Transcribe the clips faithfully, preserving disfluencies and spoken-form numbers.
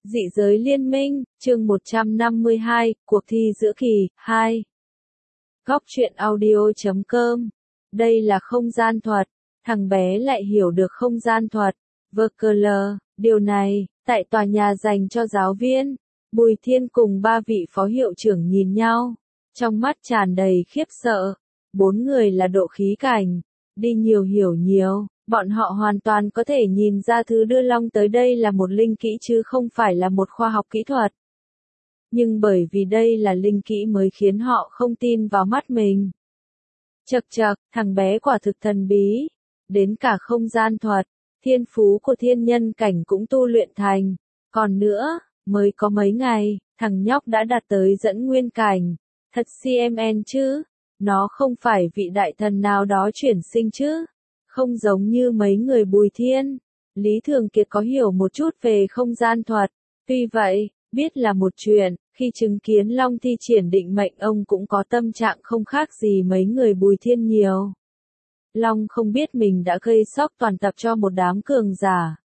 Dị giới liên minh, chương một trăm năm mươi hai, cuộc thi giữa kỳ, hai. Góc truyện audio chấm com. Đây là không gian thuật. Thằng bé lại hiểu được không gian thuật. vê kê lờ, điều này, tại tòa nhà dành cho giáo viên, Bùi Thiên cùng ba vị phó hiệu trưởng nhìn nhau, trong mắt tràn đầy khiếp sợ. Bốn người là độ khí cảnh, đi nhiều hiểu nhiều. Bọn họ hoàn toàn có thể nhìn ra thứ đưa Long tới đây là một linh kỹ chứ không phải là một khoa học kỹ thuật. Nhưng bởi vì đây là linh kỹ mới khiến họ không tin vào mắt mình. Chậc chậc, thằng bé quả thực thần bí. Đến cả không gian thuật, thiên phú của thiên nhân cảnh cũng tu luyện thành. Còn nữa, mới có mấy ngày, thằng nhóc đã đạt tới dẫn nguyên cảnh. Thật xê em en chứ, nó không phải vị đại thần nào đó chuyển sinh chứ. Không giống như mấy người Bùi Thiên, Lý Thường Kiệt có hiểu một chút về không gian thuật. Tuy vậy, biết là một chuyện, khi chứng kiến Long thi triển định mệnh ông cũng có tâm trạng không khác gì mấy người Bùi Thiên nhiều. Long không biết mình đã gây sốc toàn tập cho một đám cường giả.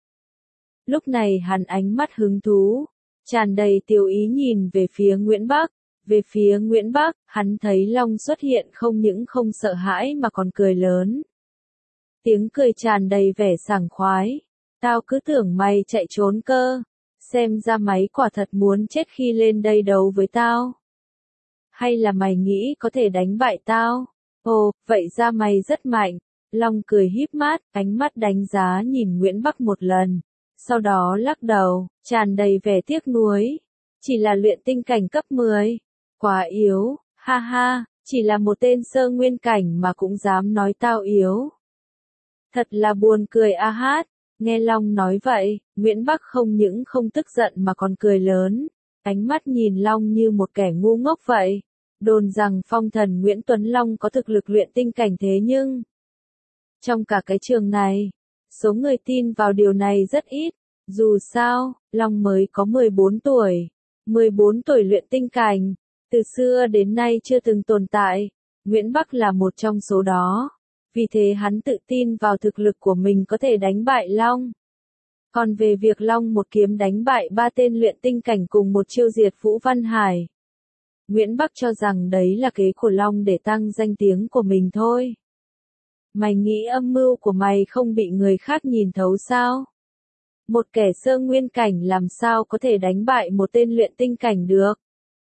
Lúc này hắn ánh mắt hứng thú, tràn đầy tiêu ý nhìn về phía Nguyễn Bắc. Về phía Nguyễn Bắc, hắn thấy Long xuất hiện không những không sợ hãi mà còn cười lớn. Tiếng cười tràn đầy vẻ sảng khoái. Tao cứ tưởng mày chạy trốn cơ. Xem ra mày quả thật muốn chết khi lên đây đấu với tao. Hay là mày nghĩ có thể đánh bại tao? Ồ, vậy ra mày rất mạnh. Long cười híp mắt, ánh mắt đánh giá nhìn Nguyễn Bắc một lần. Sau đó lắc đầu, tràn đầy vẻ tiếc nuối. Chỉ là luyện tinh cảnh cấp mười. Quá yếu, ha ha, chỉ là một tên sơ nguyên cảnh mà cũng dám nói tao yếu. Thật là buồn cười a hát. Nghe Long nói vậy, Nguyễn Bắc không những không tức giận mà còn cười lớn. Ánh mắt nhìn Long như một kẻ ngu ngốc vậy. Đồn rằng phong thần Nguyễn Tuấn Long có thực lực luyện tinh cảnh thế nhưng trong cả cái trường này, số người tin vào điều này rất ít. Dù sao, Long mới có mười bốn tuổi. mười bốn tuổi luyện tinh cảnh, từ xưa đến nay chưa từng tồn tại. Nguyễn Bắc là một trong số đó. Vì thế hắn tự tin vào thực lực của mình có thể đánh bại Long. Còn về việc Long một kiếm đánh bại ba tên luyện tinh cảnh cùng một chiêu diệt Vũ Văn Hải, Nguyễn Bắc cho rằng đấy là kế của Long để tăng danh tiếng của mình thôi. Mày nghĩ âm mưu của mày không bị người khác nhìn thấu sao? Một kẻ sơ nguyên cảnh làm sao có thể đánh bại một tên luyện tinh cảnh được?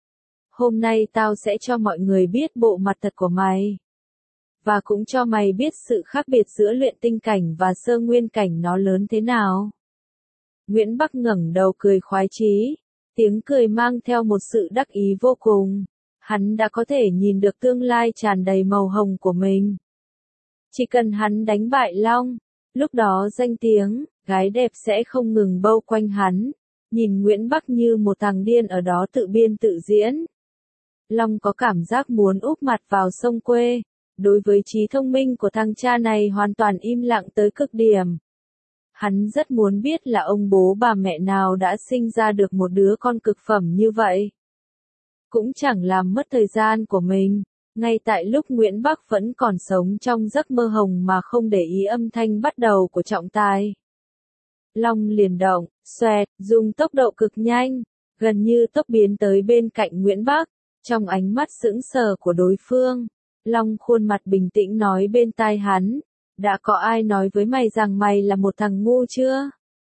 Hôm nay tao sẽ cho mọi người biết bộ mặt thật của mày. Và cũng cho mày biết sự khác biệt giữa luyện tinh cảnh và sơ nguyên cảnh nó lớn thế nào. Nguyễn Bắc ngẩng đầu cười khoái chí, tiếng cười mang theo một sự đắc ý vô cùng. Hắn đã có thể nhìn được tương lai tràn đầy màu hồng của mình. Chỉ cần hắn đánh bại Long, lúc đó danh tiếng, gái đẹp sẽ không ngừng bao quanh hắn. Nhìn Nguyễn Bắc như một thằng điên ở đó tự biên tự diễn. Long có cảm giác muốn úp mặt vào sông quê. Đối với trí thông minh của thằng cha này hoàn toàn im lặng tới cực điểm. Hắn rất muốn biết là ông bố bà mẹ nào đã sinh ra được một đứa con cực phẩm như vậy. Cũng chẳng làm mất thời gian của mình, ngay tại lúc Nguyễn Bắc vẫn còn sống trong giấc mơ hồng mà không để ý âm thanh bắt đầu của trọng tài. Long liền động, xoẹt, dùng tốc độ cực nhanh, gần như tốc biến tới bên cạnh Nguyễn Bắc, trong ánh mắt sững sờ của đối phương. Long khuôn mặt bình tĩnh nói bên tai hắn, đã có ai nói với mày rằng mày là một thằng ngu chưa?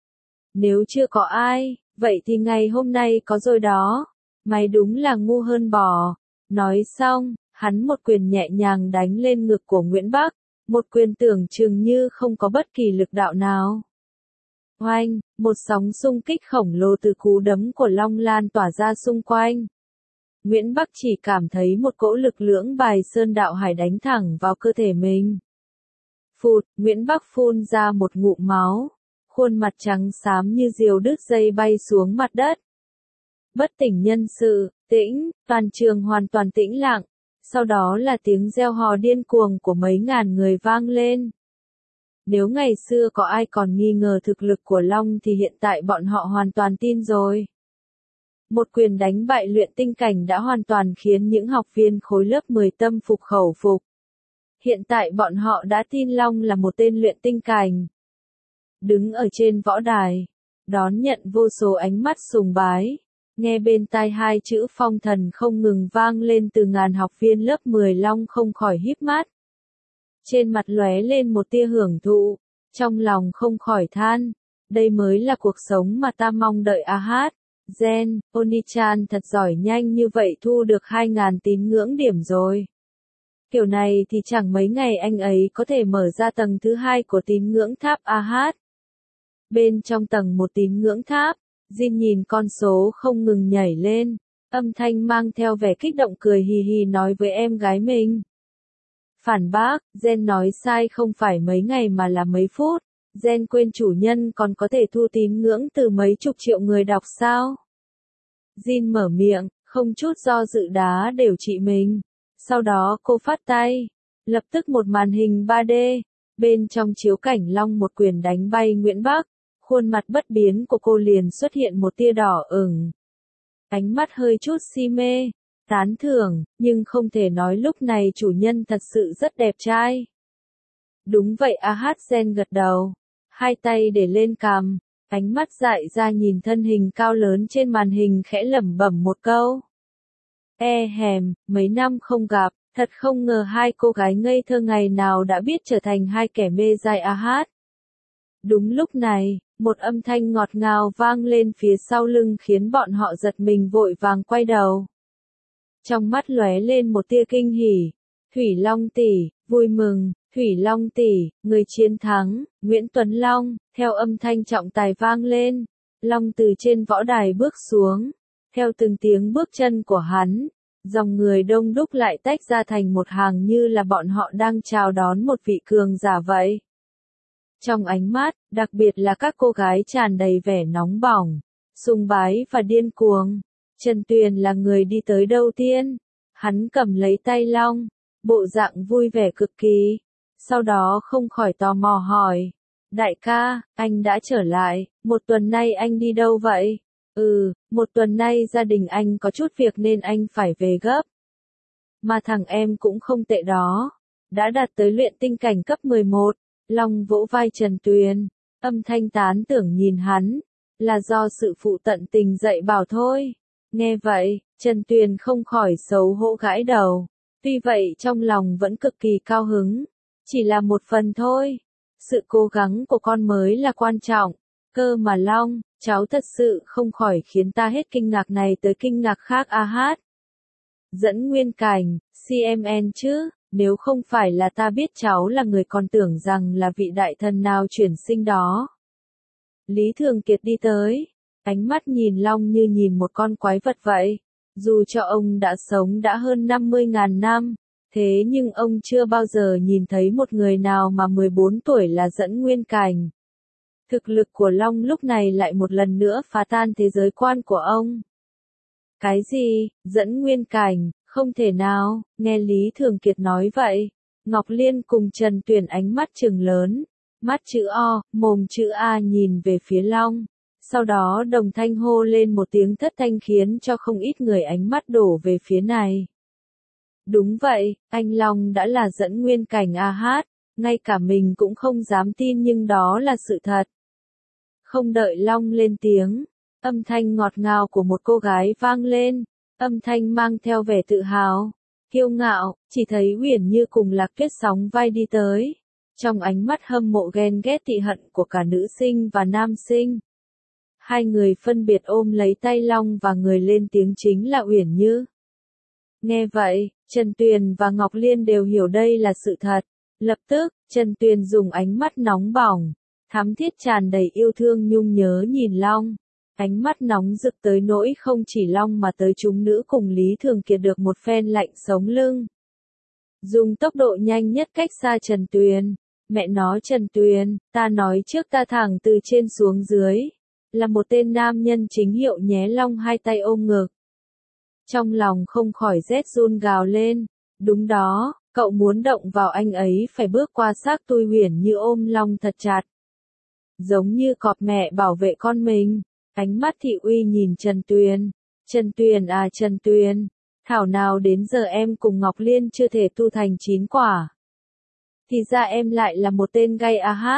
Nếu chưa có ai, vậy thì ngày hôm nay có rồi đó, mày đúng là ngu hơn bò. Nói xong, hắn một quyền nhẹ nhàng đánh lên ngực của Nguyễn Bắc, một quyền tưởng chừng như không có bất kỳ lực đạo nào. Oanh, một sóng xung kích khổng lồ từ cú đấm của Long lan tỏa ra xung quanh. Nguyễn Bắc chỉ cảm thấy một cỗ lực lưỡng bài sơn đạo hải đánh thẳng vào cơ thể mình. Phụt, Nguyễn Bắc phun ra một ngụm máu, khuôn mặt trắng xám như diều đứt dây bay xuống mặt đất. Bất tỉnh nhân sự, tĩnh, toàn trường hoàn toàn tĩnh lặng, sau đó là tiếng reo hò điên cuồng của mấy ngàn người vang lên. Nếu ngày xưa có ai còn nghi ngờ thực lực của Long thì hiện tại bọn họ hoàn toàn tin rồi. Một quyền đánh bại luyện tinh cảnh đã hoàn toàn khiến những học viên khối lớp mười tâm phục khẩu phục. Hiện tại bọn họ đã tin Long là một tên luyện tinh cảnh. Đứng ở trên võ đài, đón nhận vô số ánh mắt sùng bái. Nghe bên tai hai chữ phong thần không ngừng vang lên từ ngàn học viên lớp mười Long không khỏi híp mắt. Trên mặt lóe lên một tia hưởng thụ, trong lòng không khỏi than, đây mới là cuộc sống mà ta mong đợi a hát. Gen, Oni-chan thật giỏi, nhanh như vậy thu được hai nghìn tín ngưỡng điểm rồi. Kiểu này thì chẳng mấy ngày anh ấy có thể mở ra tầng thứ hai của tín ngưỡng tháp a hát. Bên trong tầng một tín ngưỡng tháp, Jin nhìn con số không ngừng nhảy lên, âm thanh mang theo vẻ kích động cười hì hì nói với em gái mình. Phản bác, Gen nói sai, không phải mấy ngày mà là mấy phút. Gen quên chủ nhân còn có thể thu tín ngưỡng từ mấy chục triệu người đọc sao? Jin mở miệng, không chút do dự đá đều chị mình. Sau đó cô phát tay, lập tức một màn hình ba D, bên trong chiếu cảnh Long một quyền đánh bay Nguyễn Bắc, khuôn mặt bất biến của cô liền xuất hiện một tia đỏ ửng. Ánh mắt hơi chút si mê, tán thưởng, nhưng không thể nói lúc này chủ nhân thật sự rất đẹp trai. Đúng vậy a hát. Gen gật đầu, hai tay để lên cằm, ánh mắt dại ra nhìn thân hình cao lớn trên màn hình khẽ lẩm bẩm một câu. E hèm, mấy năm không gặp, thật không ngờ hai cô gái ngây thơ ngày nào đã biết trở thành hai kẻ mê dại a hát. Đúng lúc này, một âm thanh ngọt ngào vang lên phía sau lưng khiến bọn họ giật mình vội vàng quay đầu. Trong mắt lóe lên một tia kinh hỉ. Thủy Long tỷ, vui mừng, Thủy Long tỷ, người chiến thắng, Nguyễn Tuấn Long, theo âm thanh trọng tài vang lên. Long từ trên võ đài bước xuống, theo từng tiếng bước chân của hắn, dòng người đông đúc lại tách ra thành một hàng như là bọn họ đang chào đón một vị cường giả vậy. Trong ánh mắt, đặc biệt là các cô gái tràn đầy vẻ nóng bỏng, sùng bái và điên cuồng. Trần Tuyền là người đi tới đầu tiên, hắn cầm lấy tay Long, bộ dạng vui vẻ cực kỳ, sau đó không khỏi tò mò hỏi, đại ca, anh đã trở lại, một tuần nay anh đi đâu vậy? Ừ, một tuần nay gia đình anh có chút việc nên anh phải về gấp. Mà thằng em cũng không tệ đó, đã đạt tới luyện tinh cảnh cấp mười một, Long vỗ vai Trần Tuyền, âm thanh tán tưởng nhìn hắn, là do sự phụ tận tình dạy bảo thôi. Nghe vậy, Trần Tuyền không khỏi xấu hổ gãi đầu, tuy vậy trong lòng vẫn cực kỳ cao hứng, chỉ là một phần thôi, sự cố gắng của con mới là quan trọng, cơ mà Long, cháu thật sự không khỏi khiến ta hết kinh ngạc này tới kinh ngạc khác a hát. Dẫn Nguyên Cảnh, xê em en chứ, nếu không phải là ta biết cháu là người còn tưởng rằng là vị đại thần nào chuyển sinh đó. Lý Thường Kiệt đi tới, ánh mắt nhìn Long như nhìn một con quái vật vậy. Dù cho ông đã sống đã hơn năm mươi nghìn năm, thế nhưng ông chưa bao giờ nhìn thấy một người nào mà mười bốn tuổi là Dẫn Nguyên Cảnh. Thực lực của Long lúc này lại một lần nữa phá tan thế giới quan của ông. Cái gì, Dẫn Nguyên Cảnh, không thể nào, nghe Lý Thường Kiệt nói vậy. Ngọc Liên cùng Trần Tuyền ánh mắt trừng lớn, mắt chữ O, mồm chữ A nhìn về phía Long. Sau đó đồng thanh hô lên một tiếng thất thanh khiến cho không ít người ánh mắt đổ về phía này. Đúng vậy, anh Long đã là Dẫn Nguyên Cảnh a hát, ngay cả mình cũng không dám tin nhưng đó là sự thật. Không đợi Long lên tiếng, âm thanh ngọt ngào của một cô gái vang lên, âm thanh mang theo vẻ tự hào, kiêu ngạo, chỉ thấy Uyển Như cùng Lạc Tuyết sóng vai đi tới, trong ánh mắt hâm mộ ghen ghét tị hận của cả nữ sinh và nam sinh. Hai người phân biệt ôm lấy tay Long và người lên tiếng chính là Uyển Như. Nghe vậy, Trần Tuyền và Ngọc Liên đều hiểu đây là sự thật. Lập tức, Trần Tuyền dùng ánh mắt nóng bỏng, thắm thiết tràn đầy yêu thương nhung nhớ nhìn Long. Ánh mắt nóng rực tới nỗi không chỉ Long mà tới chúng nữ cùng Lý Thường Kiệt được một phen lạnh sống lưng. Dùng tốc độ nhanh nhất cách xa Trần Tuyền. Mẹ nó Trần Tuyền, ta nói trước ta thẳng từ trên xuống dưới. Là một tên nam nhân chính hiệu nhé. Long hai tay ôm ngực. Trong lòng không khỏi rét run gào lên. Đúng đó, cậu muốn động vào anh ấy phải bước qua xác tôi. Uyển Như ôm Long thật chặt. Giống như cọp mẹ bảo vệ con mình. Ánh mắt thị uy nhìn Trần Tuyền. Trần Tuyền à Trần Tuyền, thảo nào đến giờ em cùng Ngọc Liên chưa thể tu thành chín quả. Thì ra em lại là một tên gay a hát.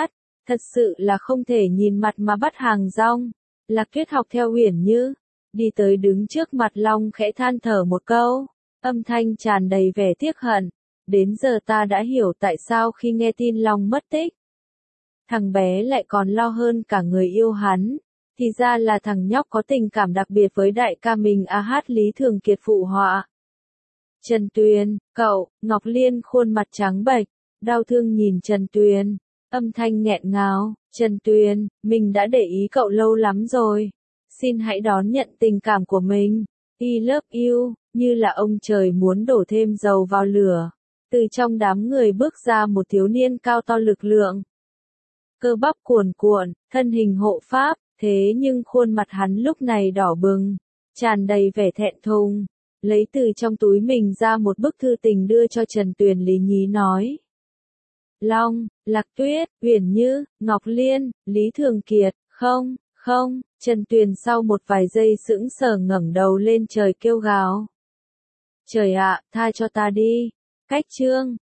Thật sự là không thể nhìn mặt mà bắt hàng rong. Lạc Tuyết học theo Uyển Như, đi tới đứng trước mặt Long khẽ than thở một câu, âm thanh tràn đầy vẻ tiếc hận. Đến giờ ta đã hiểu tại sao khi nghe tin Long mất tích, thằng bé lại còn lo hơn cả người yêu hắn. Thì ra là thằng nhóc có tình cảm đặc biệt với đại ca mình a hát Lý Thường Kiệt phụ họa. Trần Tuyền, cậu, Ngọc Liên khuôn mặt trắng bệch, đau thương nhìn Trần Tuyền, âm thanh nghẹn ngào, Trần Tuyền, mình đã để ý cậu lâu lắm rồi. Xin hãy đón nhận tình cảm của mình. I love you, như là ông trời muốn đổ thêm dầu vào lửa. Từ trong đám người bước ra một thiếu niên cao to lực lượng. Cơ bắp cuồn cuộn, thân hình hộ pháp, thế nhưng khuôn mặt hắn lúc này đỏ bừng, tràn đầy vẻ thẹn thùng. Lấy từ trong túi mình ra một bức thư tình đưa cho Trần Tuyền lý nhí nói. Long, Lạc Tuyết, Uyển Như, Ngọc Liên, Lý Thường Kiệt, không, không, Trần Tuyền sau một vài giây sững sờ ngẩng đầu lên trời kêu gào. Trời ạ, tha cho ta đi. Cách chương